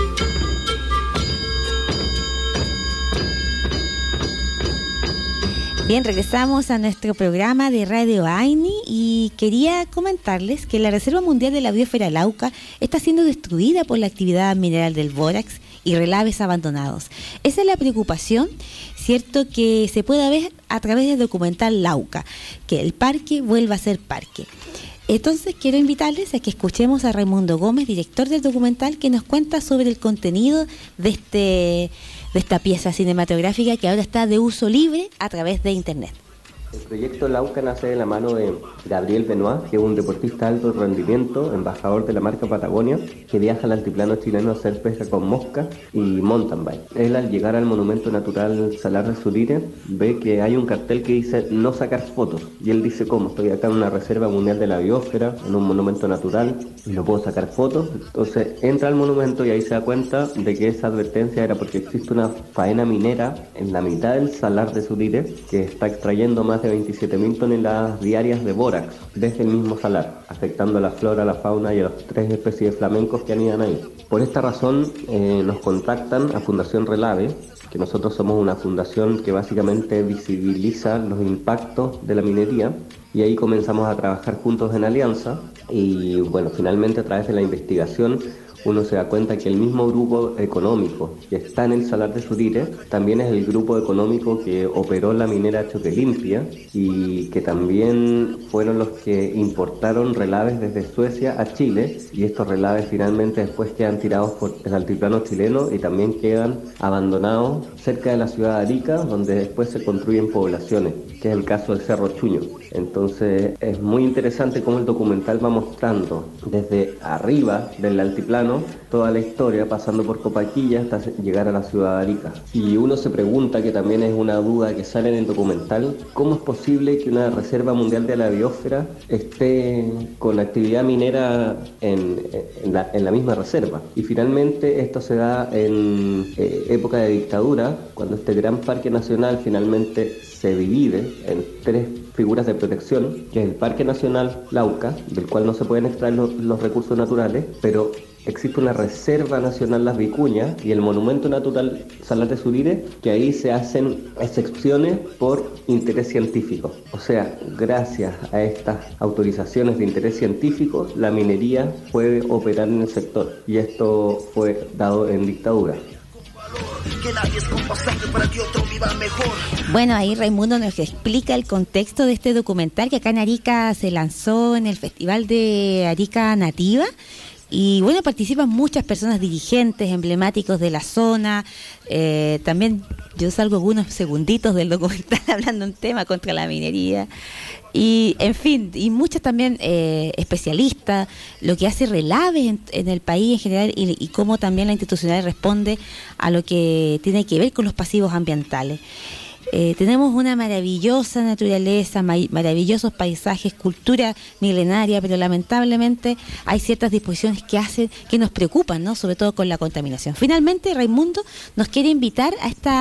Bien, regresamos a nuestro programa de Radio AINI y quería comentarles que la Reserva Mundial de la Biosfera Lauca está siendo destruida por la actividad mineral del bórax y relaves abandonados. Esa es la preocupación, cierto, que se puede ver a través del documental Lauca, que el parque vuelva a ser parque. Entonces quiero invitarles a que escuchemos a Raimundo Gómez, director del documental, que nos cuenta sobre el contenido de esta pieza cinematográfica que ahora está de uso libre a través de internet. El proyecto Lauca nace de la mano de Gabriel Benoit, que es un deportista de alto rendimiento, embajador de la marca Patagonia, que viaja al altiplano chileno a hacer pesca con mosca y mountain bike. Él, al llegar al monumento natural Salar de Surire, ve que hay un cartel que dice no sacar fotos, y él dice, ¿cómo? Estoy acá en una reserva mundial de la biosfera, en un monumento natural, y no puedo sacar fotos. Entonces entra al monumento y ahí se da cuenta de que esa advertencia era porque existe una faena minera en la mitad del Salar de Surire que está extrayendo más de 27.000 toneladas diarias de bórax desde el mismo salar, afectando a la flora, la fauna y a las 3 especies de flamencos que anidan ahí. Por esta razón nos contactan a Fundación Relave, que nosotros somos una fundación que básicamente visibiliza los impactos de la minería, y ahí comenzamos a trabajar juntos en alianza. Y bueno, finalmente a través de la investigación uno se da cuenta que el mismo grupo económico que está en el Salar de Surire también es el grupo económico que operó la minera Choquelimpia, y que también fueron los que importaron relaves desde Suecia a Chile, y estos relaves finalmente después quedan tirados por el altiplano chileno y también quedan abandonados cerca de la ciudad de Arica, donde después se construyen poblaciones, que es el caso del Cerro Chuño. Entonces es muy interesante cómo el documental va mostrando desde arriba del altiplano toda la historia, pasando por Copaquilla hasta llegar a la ciudad de Arica. Y uno se pregunta, que también es una duda que sale en el documental, ¿cómo es posible que una reserva mundial de la biosfera esté con actividad minera en la misma reserva? Y finalmente esto se da en época de dictadura, cuando este gran parque nacional finalmente se divide en 3 figuras de protección, que es el Parque Nacional Lauca, del cual no se pueden extraer los recursos naturales, pero existe una Reserva Nacional Las Vicuñas y el Monumento Natural Salar de Surire, que ahí se hacen excepciones por interés científico. O sea, gracias a estas autorizaciones de interés científico, la minería puede operar en el sector, y esto fue dado en dictadura. Bueno, ahí Raimundo nos explica el contexto de este documental que acá en Arica se lanzó en el Festival de Arica Nativa. Y bueno, participan muchas personas dirigentes, emblemáticos de la zona. También yo salgo algunos segunditos del documental hablando un tema contra la minería. Y en fin, y muchos también especialistas, lo que hace relave en el país en general y cómo también la institucionalidad responde a lo que tiene que ver con los pasivos ambientales. Tenemos una maravillosa naturaleza, maravillosos paisajes, cultura milenaria, pero lamentablemente hay ciertas disposiciones que hacen, que nos preocupan, ¿no? Sobre todo con la contaminación. Finalmente, Raimundo nos quiere invitar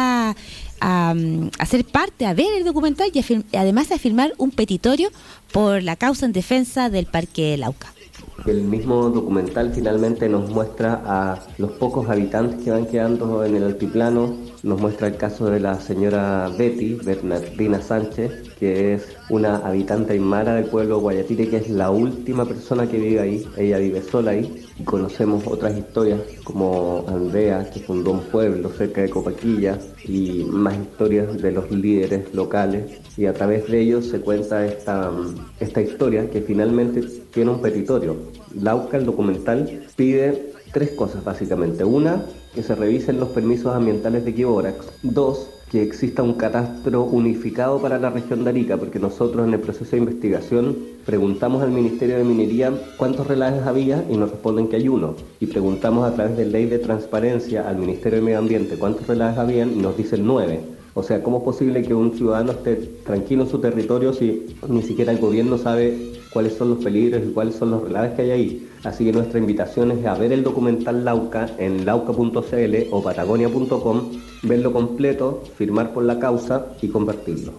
a ser parte, a ver el documental y además a firmar un petitorio por la causa en defensa del Parque Lauca. El mismo documental finalmente nos muestra a los pocos habitantes que van quedando en el altiplano. Nos muestra el caso de la señora Betty Bernardina Sánchez, que es una habitante aymara del pueblo Guayatire, que es la última persona que vive ahí. Ella vive sola ahí. Y conocemos otras historias como Andrea, que fundó un pueblo cerca de Copaquilla, y más historias de los líderes locales. Y a través de ellos se cuenta esta historia, que finalmente tiene un petitorio. Lauca, el documental, pide 3 cosas básicamente. 1, que se revisen los permisos ambientales de Quibórax. 2, que exista un catastro unificado para la región de Arica, porque nosotros en el proceso de investigación preguntamos al Ministerio de Minería cuántos relaves había y nos responden que hay 1. Y preguntamos a través de ley de transparencia al Ministerio de Medio Ambiente cuántos relaves habían y nos dicen 9. O sea, ¿cómo es posible que un ciudadano esté tranquilo en su territorio si ni siquiera el gobierno sabe cuáles son los peligros y cuáles son los relaves que hay ahí? Así que nuestra invitación es a ver el documental Lauca en lauca.cl o patagonia.com, verlo completo, firmar por la causa y compartirlo.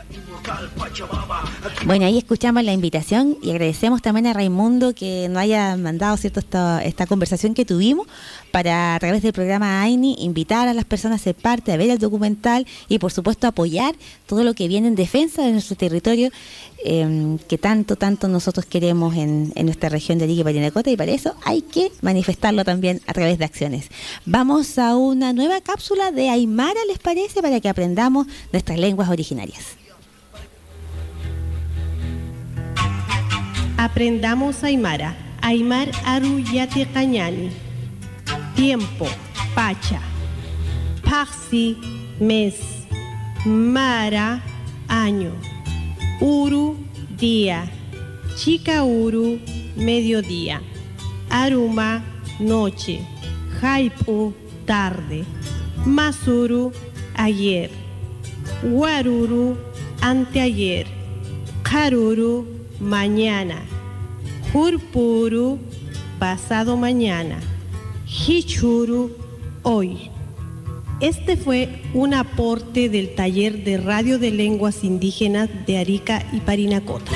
Bueno, ahí escuchamos la invitación y agradecemos también a Raimundo que nos haya mandado, ¿cierto?, esta conversación que tuvimos para, a través del programa AINI, invitar a las personas a ser parte, a ver el documental y por supuesto apoyar todo lo que viene en defensa de nuestro territorio, que tanto nosotros queremos en nuestra región de Arica y Parinacota, y para eso hay que manifestarlo también a través de acciones. Vamos a una nueva cápsula de Aymara, ¿les parece?, para que aprendamos nuestras lenguas originarias. Aprendamos Aymara. Aymar Aru Yate Cañani. Tiempo, pacha. Paxi, mes. Mara, año. Uru, día. Chica Uru, mediodía. Aruma, noche. Haipu, tarde. Masuru, ayer. Waruru, anteayer. Karuru, mañana. Hurpuru, pasado mañana. Hichuru, hoy. Este fue un aporte del taller de radio de lenguas indígenas de Arica y Parinacota.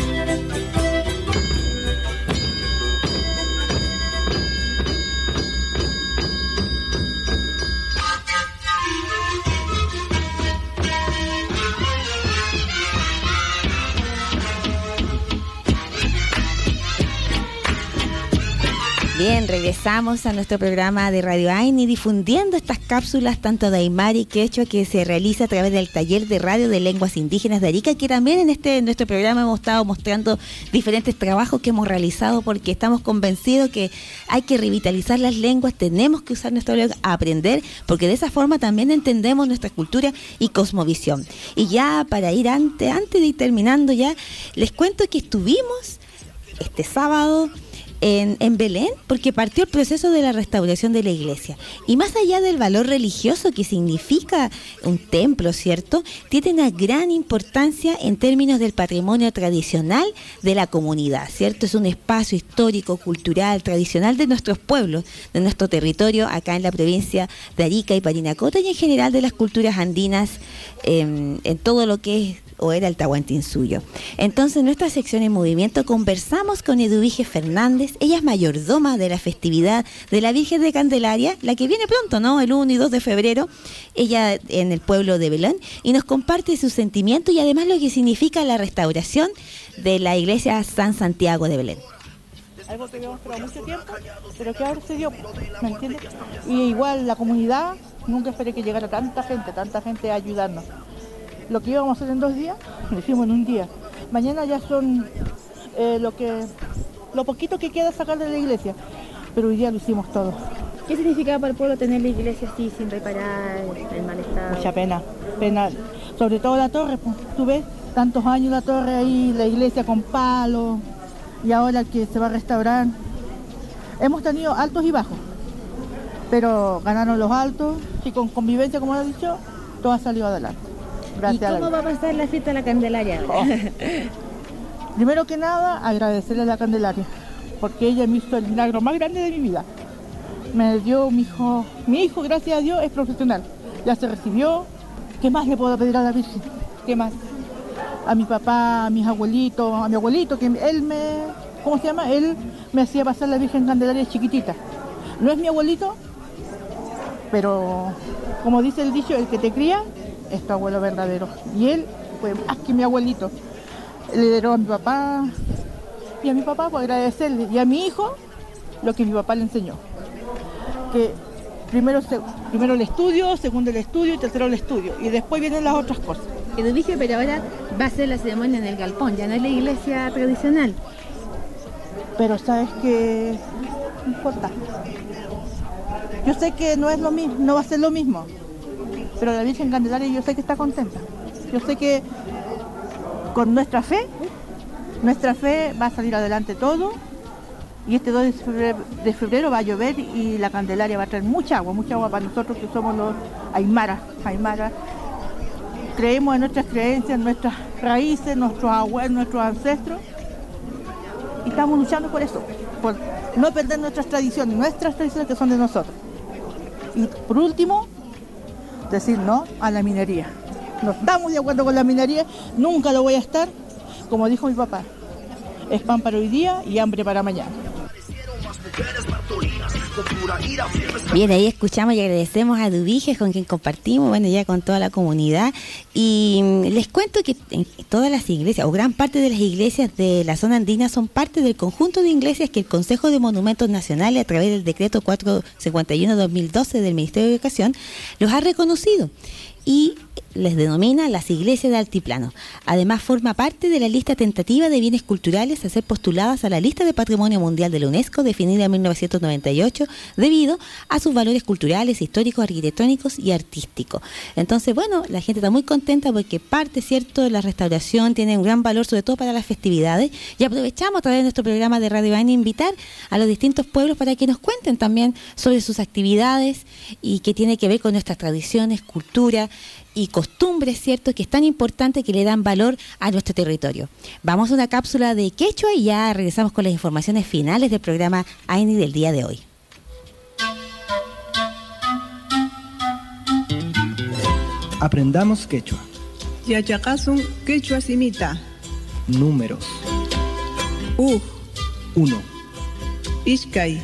Bien, regresamos a nuestro programa de Radio AINI difundiendo estas cápsulas tanto de aymara y quechua que se realiza a través del taller de radio de lenguas indígenas de Arica, que también en nuestro programa hemos estado mostrando diferentes trabajos que hemos realizado porque estamos convencidos que hay que revitalizar las lenguas, tenemos que usar nuestra lengua, aprender, porque de esa forma también entendemos nuestra cultura y cosmovisión. Y ya para ir antes de ir terminando ya, les cuento que estuvimos este sábado en Belén, porque partió el proceso de la restauración de la iglesia. Y más allá del valor religioso que significa un templo, ¿cierto?, tiene una gran importancia en términos del patrimonio tradicional de la comunidad, ¿cierto? Es un espacio histórico, cultural, tradicional de nuestros pueblos, de nuestro territorio, acá en la provincia de Arica y Parinacota, y en general de las culturas andinas, en todo lo que es o era el Tahuantinsuyo. Entonces, en nuestra sección en movimiento conversamos con Eduvige Fernández. Ella es mayordoma de la festividad de la Virgen de Candelaria, la que viene pronto, ¿no? El 1 y 2 de febrero, ella en el pueblo de Belén, y nos comparte su sentimiento y además lo que significa la restauración de la iglesia San Santiago de Belén. Algo que habíamos esperado mucho tiempo, pero que ahora se dio, ¿me entiendes? Y igual la comunidad, nunca esperé que llegara tanta gente a ayudarnos. Lo que íbamos a hacer en 2 días, lo hicimos en un día. Mañana ya son lo poquito que queda sacar de la iglesia, pero hoy día lo hicimos todo. ¿Qué significaba para el pueblo tener la iglesia así, sin reparar, en mal estado? Mucha pena, sobre todo la torre, pues, tú ves, tantos años la torre ahí, la iglesia con palos, y ahora que se va a restaurar. Hemos tenido altos y bajos, pero ganaron los altos, y con convivencia, como lo he dicho, todo ha salido adelante. Gracias. ¿Y cómo va a pasar la fiesta de la Candelaria? Primero que nada, agradecerle a la Candelaria, porque ella me hizo el milagro más grande de mi vida. Me dio mi hijo. Mi hijo, gracias a Dios, es profesional. Ya se recibió. ¿Qué más le puedo pedir a la Virgen? ¿Qué más? A mi papá, a mis abuelitos, a mi abuelito, que él me hacía pasar la Virgen Candelaria chiquitita. No es mi abuelito, pero como dice el dicho, el que te cría es tu abuelo verdadero. Y él fue más que mi abuelito. Le heredó a mi papá y a mi papá por agradecerle. Y a mi hijo lo que mi papá le enseñó. Que primero el estudio, segundo el estudio y tercero el estudio. Y después vienen las otras cosas. Eduvige, pero ahora va a ser la ceremonia en el galpón, ya no es la iglesia tradicional. Pero sabes que no importa. Yo sé que no es lo mismo, no va a ser lo mismo. Pero la Virgen Candelaria yo sé que está contenta. Yo sé que con nuestra fe va a salir adelante todo. Y este 2 de febrero va a llover y la Candelaria va a traer mucha agua para nosotros que somos los aymara. Creemos en nuestras creencias, en nuestras raíces, nuestros abuelos, nuestros ancestros. Y estamos luchando por eso, por no perder nuestras tradiciones que son de nosotros. Y por último, decir no a la minería. No estamos de acuerdo con la minería, nunca lo voy a estar. Como dijo mi papá, es pan para hoy día y hambre para mañana. Bien, ahí escuchamos y agradecemos a Eduvige, con quien compartimos, ya con toda la comunidad. Y les cuento que en todas las iglesias, o gran parte de las iglesias de la zona andina, son parte del conjunto de iglesias que el Consejo de Monumentos Nacionales, a través del decreto 451-2012 del Ministerio de Educación, los ha reconocido y les denomina las iglesias de altiplano. Además, forma parte de la lista tentativa de bienes culturales a ser postuladas a la lista de Patrimonio Mundial de la UNESCO, definida en 1998, debido a sus valores culturales, históricos, arquitectónicos y artísticos. Entonces, la gente está muy contenta porque parte, ¿cierto?, de la restauración tiene un gran valor, sobre todo para las festividades, y aprovechamos a través de nuestro programa de Radio AINI invitar a los distintos pueblos para que nos cuenten también sobre sus actividades y que tiene que ver con nuestras tradiciones, cultura y costumbres, ¿cierto?, que es tan importante, que le dan valor a nuestro territorio. Vamos a una cápsula de quechua y ya regresamos con las informaciones finales del programa AINI del día de hoy. Aprendamos quechua. Yachakasun quechua simita. Números. 1, 2,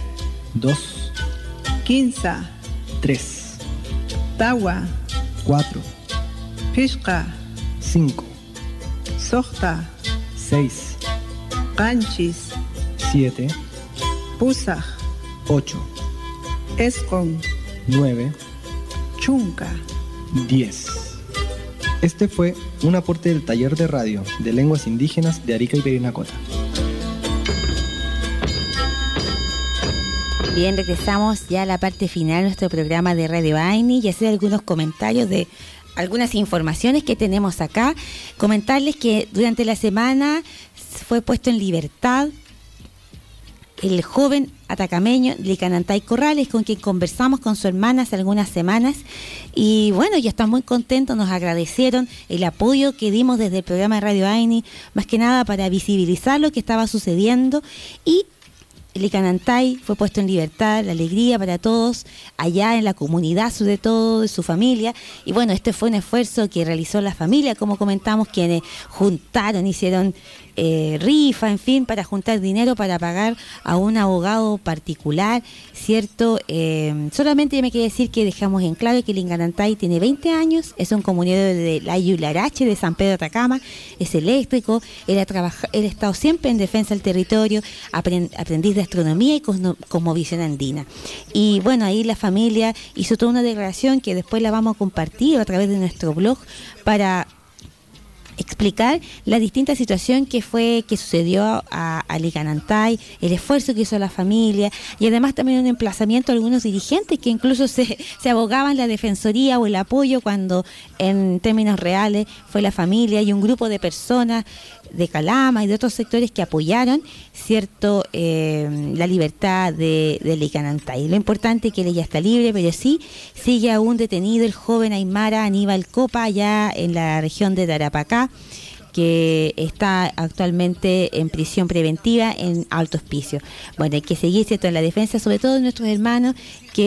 15, 3, tawa, 4, pishqa, 5, sohta, 6, qanchis, 7, pusaq, 8, Escon, 9, Chunca. 10. Este fue un aporte del taller de radio de lenguas indígenas de Arica y Parinacota. Bien, regresamos ya a la parte final de nuestro programa de Radio Aini y hacer algunos comentarios de algunas informaciones que tenemos acá. Comentarles que durante la semana fue puesto en libertad el joven atacameño Licanantay Corrales, con quien conversamos con su hermana hace algunas semanas, y bueno, ya están muy contentos, nos agradecieron el apoyo que dimos desde el programa de Radio Aini, más que nada para visibilizar lo que estaba sucediendo, y Licanantay fue puesto en libertad, la alegría para todos, allá en la comunidad, sobre todo, de su familia. Y bueno, este fue un esfuerzo que realizó la familia, como comentamos, quienes juntaron, hicieron rifa, en fin, para juntar dinero para pagar a un abogado particular, ¿cierto? Solamente me quiere decir que dejamos en claro que Licanantay tiene 20 años, es un comunero de la Yularache de San Pedro Atacama, es eléctrico, él ha estado siempre en defensa del territorio, aprendiz de astronomía y cosmovisión andina. Y bueno, ahí la familia hizo toda una declaración que después la vamos a compartir a través de nuestro blog para explicar la distinta situación que sucedió a Licanantay, el esfuerzo que hizo la familia, y además también un emplazamiento a algunos dirigentes que incluso se abogaban la defensoría o el apoyo, cuando en términos reales fue la familia y un grupo de personas de Calama y de otros sectores que apoyaron, cierto, la libertad de Licanantay. Lo importante es que él ya está libre, pero sí sigue aún detenido el joven aymara Aníbal Copa, allá en la región de Tarapacá, que está actualmente en prisión preventiva en Alto Hospicio. Bueno, hay que seguir, ¿cierto?, en la defensa, sobre todo de nuestros hermanos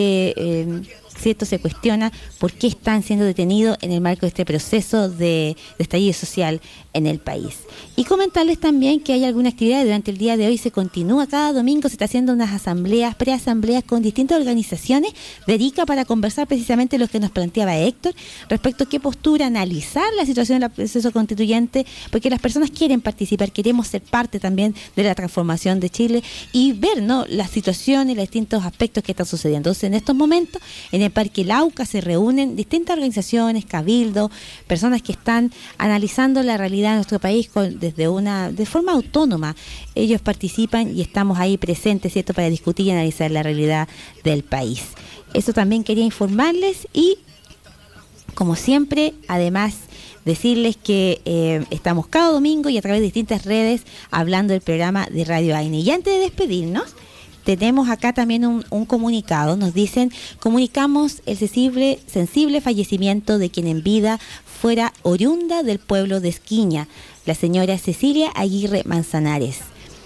que ¿cierto?, se cuestiona por qué están siendo detenidos en el marco de este proceso de estallido social en el país. Y comentarles también que hay alguna actividad durante el día de hoy, se continúa, cada domingo se está haciendo unas asambleas, preasambleas con distintas organizaciones de Arica para conversar precisamente lo que nos planteaba Héctor, respecto a qué postura, analizar la situación del proceso constituyente, porque las personas quieren participar, queremos ser parte también de la transformación de Chile y ver, ¿no?, las situaciones, los distintos aspectos que están sucediendo. Entonces, en estos momentos, en el Parque Lauca se reúnen distintas organizaciones, cabildo, personas que están analizando la realidad de nuestro país de forma autónoma. Ellos participan y estamos ahí presentes, ¿cierto?, para discutir y analizar la realidad del país. Eso también quería informarles y, como siempre, además decirles que estamos cada domingo y a través de distintas redes hablando del programa de Radio Aini. Y antes de despedirnos, tenemos acá también un comunicado. Nos dicen: comunicamos el sensible fallecimiento de quien en vida fuera oriunda del pueblo de Esquiña, la señora Cecilia Aguirre Manzanares.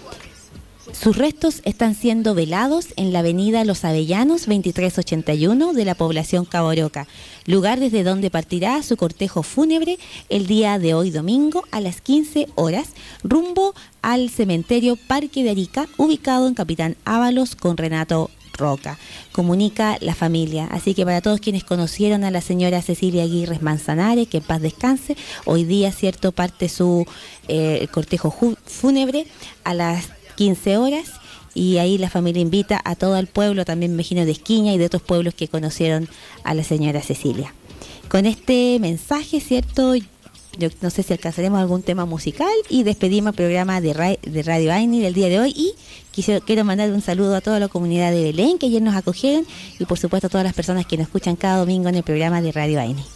Sus restos están siendo velados en la avenida Los Avellanos 2381 de la población Caboroca, lugar desde donde partirá su cortejo fúnebre el día de hoy domingo a las 15 horas, rumbo al cementerio Parque de Arica, ubicado en Capitán Ábalos con Renato Roca, comunica la familia. Así que para todos quienes conocieron a la señora Cecilia Aguirre Manzanares, que en paz descanse, hoy día, cierto, parte su cortejo fúnebre a las 15 horas, y ahí la familia invita a todo el pueblo, también me imagino de Esquiña y de otros pueblos que conocieron a la señora Cecilia. Con este mensaje, cierto, yo no sé si alcanzaremos algún tema musical y despedimos el programa de Radio Aini del día de hoy, y quiero mandar un saludo a toda la comunidad de Belén que ayer nos acogieron, y por supuesto a todas las personas que nos escuchan cada domingo en el programa de Radio Aini.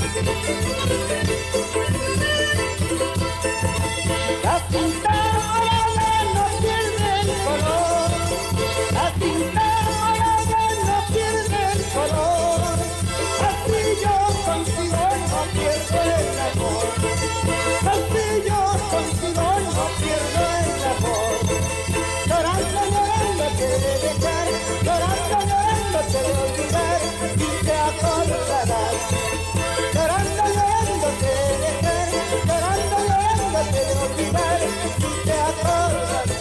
La cinta morada no pierde el color, la cinta morada no pierde el color, así yo consigo no pierdo el amor, así yo consigo no pierdo el amor, llorando, llorando te de dejar, llorando, llorando te de olvidar, y te acordarás, llorando, llorando te de dejar, llorando, llorando te de olvidar, y te acordarás.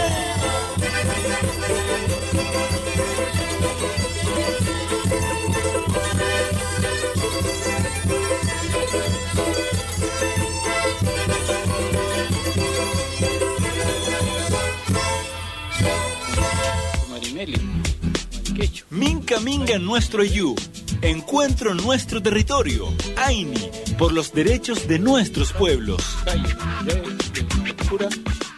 Minca Minga nuestro yu. Encuentro nuestro territorio. AINI, por los derechos de nuestros pueblos.